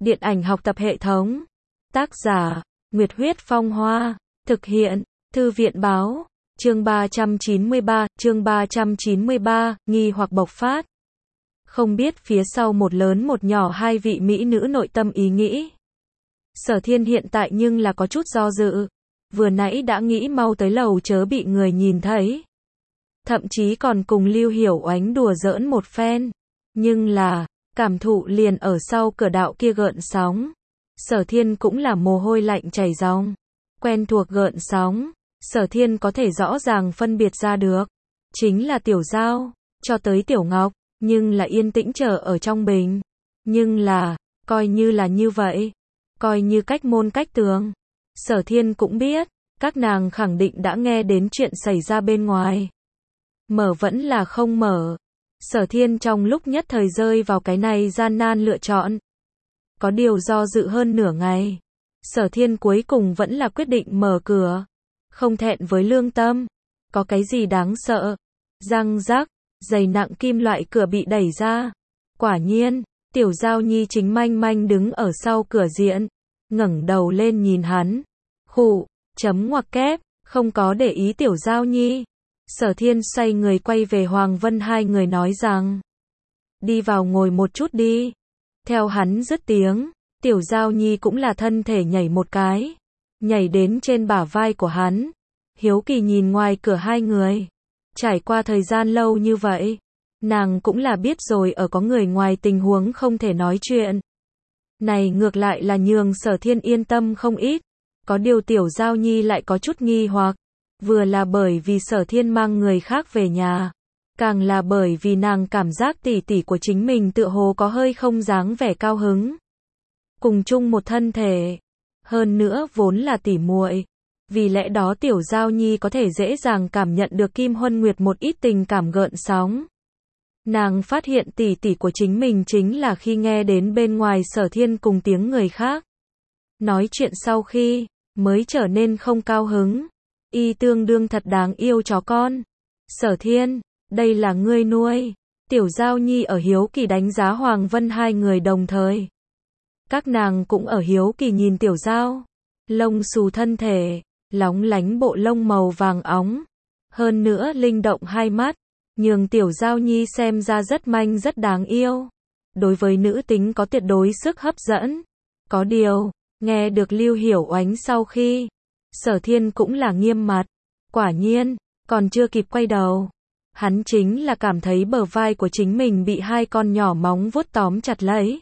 Điện ảnh học tập hệ thống. Tác giả, Nguyệt Huyết Phong Hoa. Thực hiện, Thư viện Báo. Chương 393, nghi hoặc bộc phát. Không biết phía sau một lớn một nhỏ hai vị mỹ nữ nội tâm ý nghĩ. Sở Thiên hiện tại nhưng là có chút do dự. Vừa nãy đã nghĩ mau tới lầu chớ bị người nhìn thấy. Thậm chí còn cùng Lưu Hiểu Oánh đùa giỡn một phen. Nhưng là, cảm thụ liền ở sau cửa đạo kia gợn sóng. Sở Thiên cũng là mồ hôi lạnh chảy ròng. Quen thuộc gợn sóng, Sở Thiên có thể rõ ràng phân biệt ra được. Chính là Tiểu Giao, cho tới Tiểu Ngọc, nhưng là yên tĩnh chờ ở trong bình. Nhưng là, coi như là như vậy, coi như cách môn cách tường. Sở Thiên cũng biết, các nàng khẳng định đã nghe đến chuyện xảy ra bên ngoài. Mở vẫn là không mở. Sở Thiên trong lúc nhất thời rơi vào cái này gian nan lựa chọn. Có điều do dự hơn nửa ngày. Sở Thiên cuối cùng vẫn là quyết định mở cửa. Không thẹn với lương tâm. Có cái gì đáng sợ. Răng rắc, dày nặng kim loại cửa bị đẩy ra. Quả nhiên, Tiểu Giao Nhi chính manh manh đứng ở sau cửa diện. Ngẩng đầu lên nhìn hắn. Khụ, chấm ngoặc kép, không có để ý Tiểu Giao Nhi. Sở Thiên xoay người quay về Hoàng Vân hai người nói rằng. Đi vào ngồi một chút đi. Theo hắn dứt tiếng, Tiểu Giao Nhi cũng là thân thể nhảy một cái. Nhảy đến trên bả vai của hắn. Hiếu kỳ nhìn ngoài cửa hai người. Trải qua thời gian lâu như vậy, nàng cũng là biết rồi ở có người ngoài tình huống không thể nói chuyện. Này ngược lại là nhường Sở Thiên yên tâm không ít. Có điều Tiểu Giao Nhi lại có chút nghi hoặc. Vừa là bởi vì Sở Thiên mang người khác về nhà. Càng là bởi vì nàng cảm giác tỷ tỷ của chính mình tựa hồ có hơi không dáng vẻ cao hứng. Cùng chung một thân thể. Hơn nữa vốn là tỷ muội. Vì lẽ đó Tiểu Giao Nhi có thể dễ dàng cảm nhận được Kim Huân Nguyệt một ít tình cảm gợn sóng. Nàng phát hiện tỷ tỷ của chính mình chính là khi nghe đến bên ngoài Sở Thiên cùng tiếng người khác. Nói chuyện sau khi, mới trở nên không cao hứng. Y tương đương thật đáng yêu chó con. Sở Thiên, đây là ngươi nuôi. Tiểu Giao Nhi ở hiếu kỳ đánh giá Hoàng Vân hai người đồng thời. Các nàng cũng ở hiếu kỳ nhìn Tiểu Giao. Lông xù thân thể, lóng lánh bộ lông màu vàng óng. Hơn nữa linh động hai mắt, nhường Tiểu Giao Nhi xem ra rất manh rất đáng yêu. Đối với nữ tính có tuyệt đối sức hấp dẫn. Có điều, nghe được Lưu Hiểu Oánh sau khi, Sở Thiên cũng là nghiêm mặt. Quả nhiên, còn chưa kịp quay đầu. Hắn chính là cảm thấy bờ vai của chính mình bị hai con nhỏ móng vuốt tóm chặt lấy.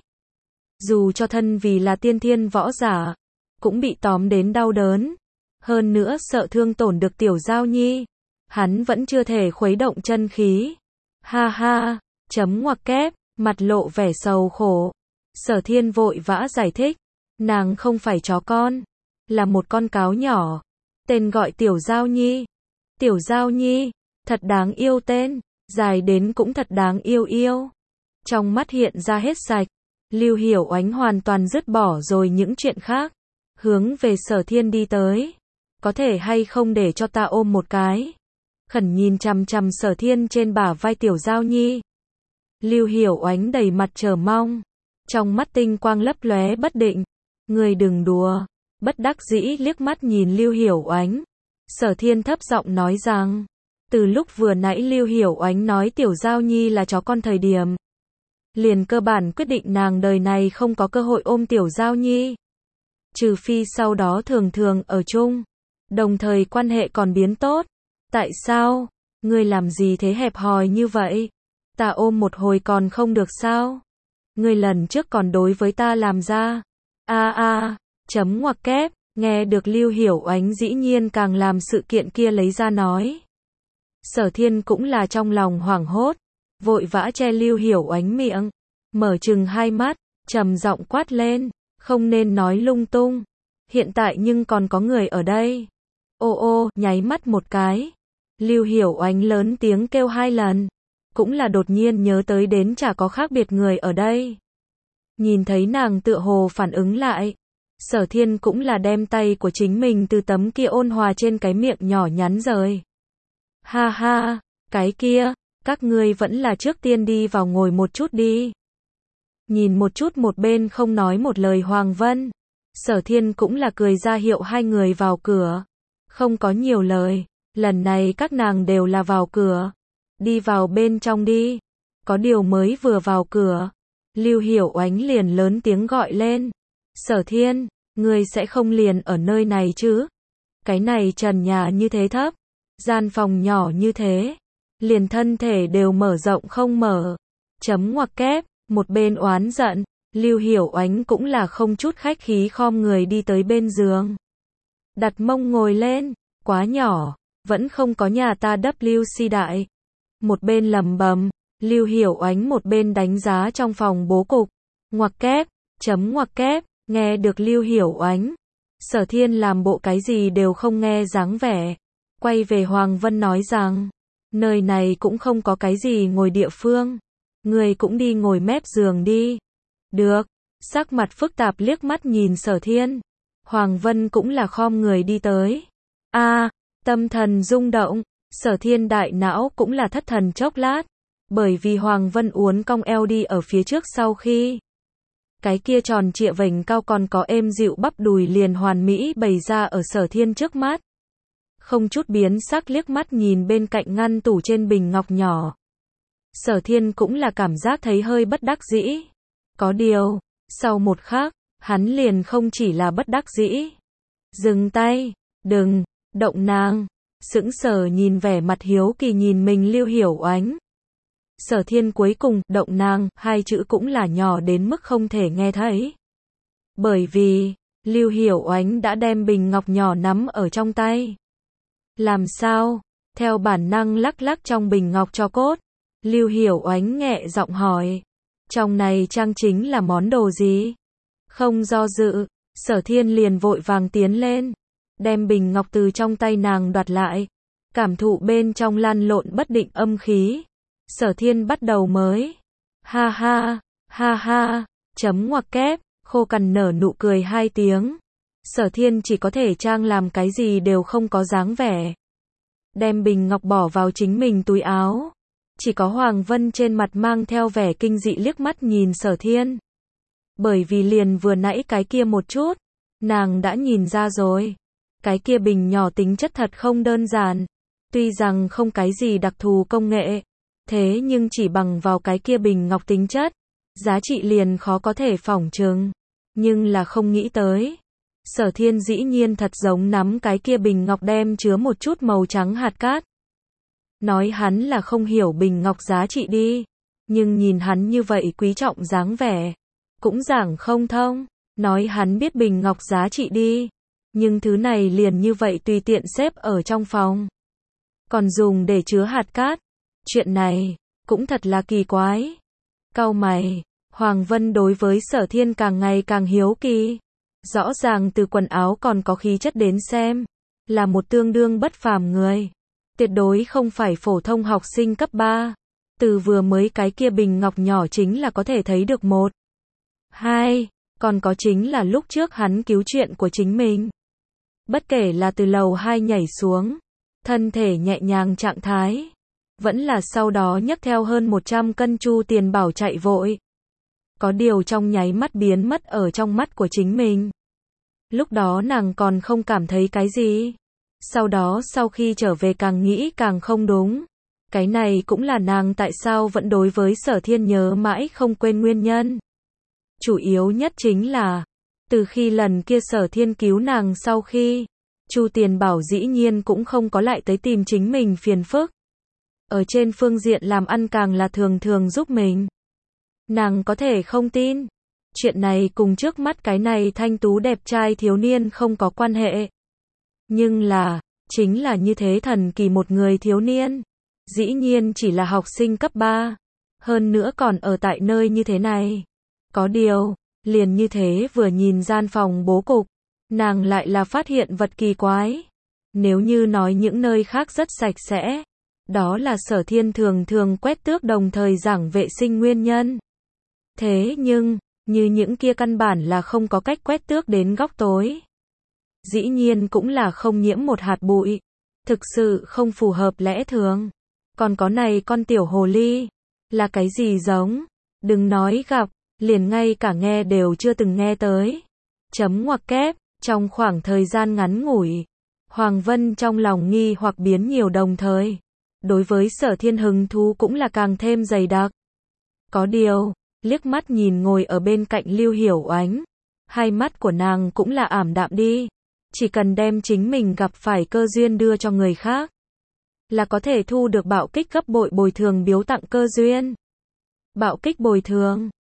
Dù cho thân vì là tiên thiên võ giả, cũng bị tóm đến đau đớn. Hơn nữa sợ thương tổn được Tiểu Giao Nhi. Hắn vẫn chưa thể khuấy động chân khí. Ha ha, chấm ngoặc kép, mặt lộ vẻ sầu khổ. Sở Thiên vội vã giải thích. Nàng không phải chó con. Là một con cáo nhỏ. Tên gọi Tiểu Giao Nhi. Tiểu Giao Nhi, thật đáng yêu tên. Dài đến cũng thật đáng yêu yêu. Trong mắt hiện ra hết sạch. Lưu Hiểu Oánh hoàn toàn dứt bỏ rồi những chuyện khác. Hướng về Sở Thiên đi tới. Có thể hay không để cho ta ôm một cái. Khẩn nhìn chằm chằm Sở Thiên trên bả vai Tiểu Giao Nhi. Lưu Hiểu Oánh đầy mặt chờ mong. Trong mắt tinh quang lấp lóe bất định. Người đừng đùa. Bất đắc dĩ liếc mắt nhìn Lưu Hiểu Oánh. Sở Thiên thấp giọng nói rằng. Từ lúc vừa nãy Lưu Hiểu Oánh nói Tiểu Giao Nhi là chó con thời điểm. Liền cơ bản quyết định nàng đời này không có cơ hội ôm Tiểu Giao Nhi. Trừ phi sau đó thường thường ở chung. Đồng thời quan hệ còn biến tốt. Tại sao? Ngươi làm gì thế hẹp hòi như vậy? Ta ôm một hồi còn không được sao? Ngươi lần trước còn đối với ta làm ra. Chấm ngoặc kép, nghe được Lưu Hiểu Oánh dĩ nhiên càng làm sự kiện kia lấy ra nói. Sở Thiên cũng là trong lòng hoảng hốt, vội vã che Lưu Hiểu Oánh miệng, mở trừng hai mắt, trầm giọng quát lên, không nên nói lung tung. Hiện tại nhưng còn có người ở đây. Ô, nháy mắt một cái. Lưu Hiểu Oánh lớn tiếng kêu hai lần, cũng là đột nhiên nhớ tới đến chả có khác biệt người ở đây. Nhìn thấy nàng tựa hồ phản ứng lại. Sở Thiên cũng là đem tay của chính mình từ tấm kia ôn hòa trên cái miệng nhỏ nhắn rời. Ha ha, cái kia, các ngươi vẫn là trước tiên đi vào ngồi một chút đi. nhìn một chút một bên không nói một lời Hoàng Vân. Sở Thiên cũng là cười ra hiệu hai người vào cửa. Không có nhiều lời, lần này các nàng đều là vào cửa. Đi vào bên trong đi. Có điều mới vừa vào cửa, Lưu Hiểu Oánh liền lớn tiếng gọi lên. Sở Thiên, ngươi sẽ không liền ở nơi này chứ? Cái này trần nhà như thế thấp, gian phòng nhỏ như thế, liền thân thể đều mở rộng không mở. Chấm ngoặc kép, một bên oán giận, Lưu Hiểu Oánh cũng là không chút khách khí khom người đi tới bên giường. Đặt mông ngồi lên, quá nhỏ, vẫn không có nhà ta WC đại. Một bên lẩm bẩm, Lưu Hiểu Oánh một bên đánh giá trong phòng bố cục. Ngoặc kép, chấm ngoặc kép, nghe được Lưu Hiểu Oánh. Sở Thiên làm bộ cái gì đều không nghe dáng vẻ. Quay về Hoàng Vân nói rằng, nơi này cũng không có cái gì ngồi địa phương. Người cũng đi ngồi mép giường đi. Được, sắc mặt phức tạp liếc mắt nhìn Sở Thiên. Hoàng Vân cũng là khom người đi tới. Tâm thần rung động, Sở Thiên đại não cũng là thất thần chốc lát. Bởi vì Hoàng Vân uốn cong eo đi ở phía trước sau khi. Cái kia tròn trịa vành cao còn có êm dịu bắp đùi liền hoàn mỹ bày ra ở Sở Thiên trước mắt. Không chút biến sắc liếc mắt nhìn bên cạnh ngăn tủ trên bình ngọc nhỏ. Sở Thiên cũng là cảm giác thấy hơi bất đắc dĩ. Có điều, sau một khắc, hắn liền không chỉ là bất đắc dĩ. Dừng tay, đừng, động nàng. Sững sờ nhìn vẻ mặt hiếu kỳ nhìn mình Lưu Hiểu Oánh. Sở Thiên cuối cùng, động nàng, hai chữ cũng là nhỏ đến mức không thể nghe thấy. Bởi vì, Lưu Hiểu Oánh đã đem bình ngọc nhỏ nắm ở trong tay. Làm sao? Theo bản năng lắc lắc trong bình ngọc cho cốt. Lưu Hiểu Oánh nhẹ giọng hỏi. Trong này trang chính là món đồ gì? Không do dự, Sở Thiên liền vội vàng tiến lên. Đem bình ngọc từ trong tay nàng đoạt lại. Cảm thụ bên trong lăn lộn bất định âm khí. Sở Thiên bắt đầu mới. Ha ha, chấm ngoặc kép, khô cằn nở nụ cười hai tiếng. Sở Thiên chỉ có thể trang làm cái gì đều không có dáng vẻ. Đem bình ngọc bỏ vào chính mình túi áo. Chỉ có Hoàng Vân trên mặt mang theo vẻ kinh dị liếc mắt nhìn Sở Thiên. Bởi vì liền vừa nãy cái kia một chút, nàng đã nhìn ra rồi. Cái kia bình nhỏ tính chất thật không đơn giản. Tuy rằng không cái gì đặc thù công nghệ. Thế nhưng chỉ bằng vào cái kia bình ngọc tính chất, giá trị liền khó có thể phỏng chừng. Nhưng là không nghĩ tới. Sở Thiên dĩ nhiên thật giống nắm cái kia bình ngọc đem chứa một chút màu trắng hạt cát. Nói hắn là không hiểu bình ngọc giá trị đi. Nhưng nhìn hắn như vậy quý trọng dáng vẻ. Cũng giảng không thông. Nói hắn biết bình ngọc giá trị đi. Nhưng thứ này liền như vậy tùy tiện xếp ở trong phòng. Còn dùng để chứa hạt cát. Chuyện này, cũng thật là kỳ quái. Cau mày, Hoàng Vân đối với Sở Thiên càng ngày càng hiếu kỳ. Rõ ràng từ quần áo còn có khí chất đến xem. Là một tương đương bất phàm người. Tuyệt đối không phải phổ thông học sinh cấp 3. Từ vừa mới cái kia bình ngọc nhỏ chính là có thể thấy được một. Hai, còn có chính là lúc trước hắn cứu chuyện của chính mình. Bất kể là từ lầu 2 nhảy xuống, thân thể nhẹ nhàng trạng thái. Vẫn là sau đó nhấc theo hơn 100 cân chu tiền bảo chạy vội. Có điều trong nháy mắt biến mất ở trong mắt của chính mình. Lúc đó nàng còn không cảm thấy cái gì. Sau đó sau khi trở về càng nghĩ càng không đúng. Cái này cũng là nàng tại sao vẫn đối với Sở Thiên nhớ mãi không quên nguyên nhân. Chủ yếu nhất chính là, từ khi lần kia Sở Thiên cứu nàng sau khi, chu tiền bảo dĩ nhiên cũng không có lại tới tìm chính mình phiền phức. Ở trên phương diện làm ăn càng là thường thường giúp mình. Nàng có thể không tin. Chuyện này cùng trước mắt cái này thanh tú đẹp trai thiếu niên không có quan hệ. Nhưng là, chính là như thế thần kỳ một người thiếu niên. Dĩ nhiên chỉ là học sinh cấp 3. Hơn nữa còn ở tại nơi như thế này. Có điều, liền như thế vừa nhìn gian phòng bố cục, nàng lại là phát hiện vật kỳ quái. Nếu như nói những nơi khác rất sạch sẽ, đó là Sở Thiên thường thường quét tước đồng thời giảng vệ sinh nguyên nhân. Thế nhưng, như những kia căn bản là không có cách quét tước đến góc tối. Dĩ nhiên cũng là không nhiễm một hạt bụi. Thực sự không phù hợp lẽ thường. Còn có này con tiểu hồ ly. Là cái gì giống? Đừng nói gặp. liền ngay cả nghe đều chưa từng nghe tới. Chấm ngoặc kép, trong khoảng thời gian ngắn ngủi, Hoàng Vân trong lòng nghi hoặc biến nhiều đồng thời. Đối với Sở Thiên hứng thú cũng là càng thêm dày đặc. Có điều, liếc mắt nhìn ngồi ở bên cạnh Lưu Hiểu Oánh, hai mắt của nàng cũng là ảm đạm đi. Chỉ cần đem chính mình gặp phải cơ duyên đưa cho người khác, là có thể thu được bạo kích gấp bội bồi thường biếu tặng cơ duyên. Bạo kích bồi thường,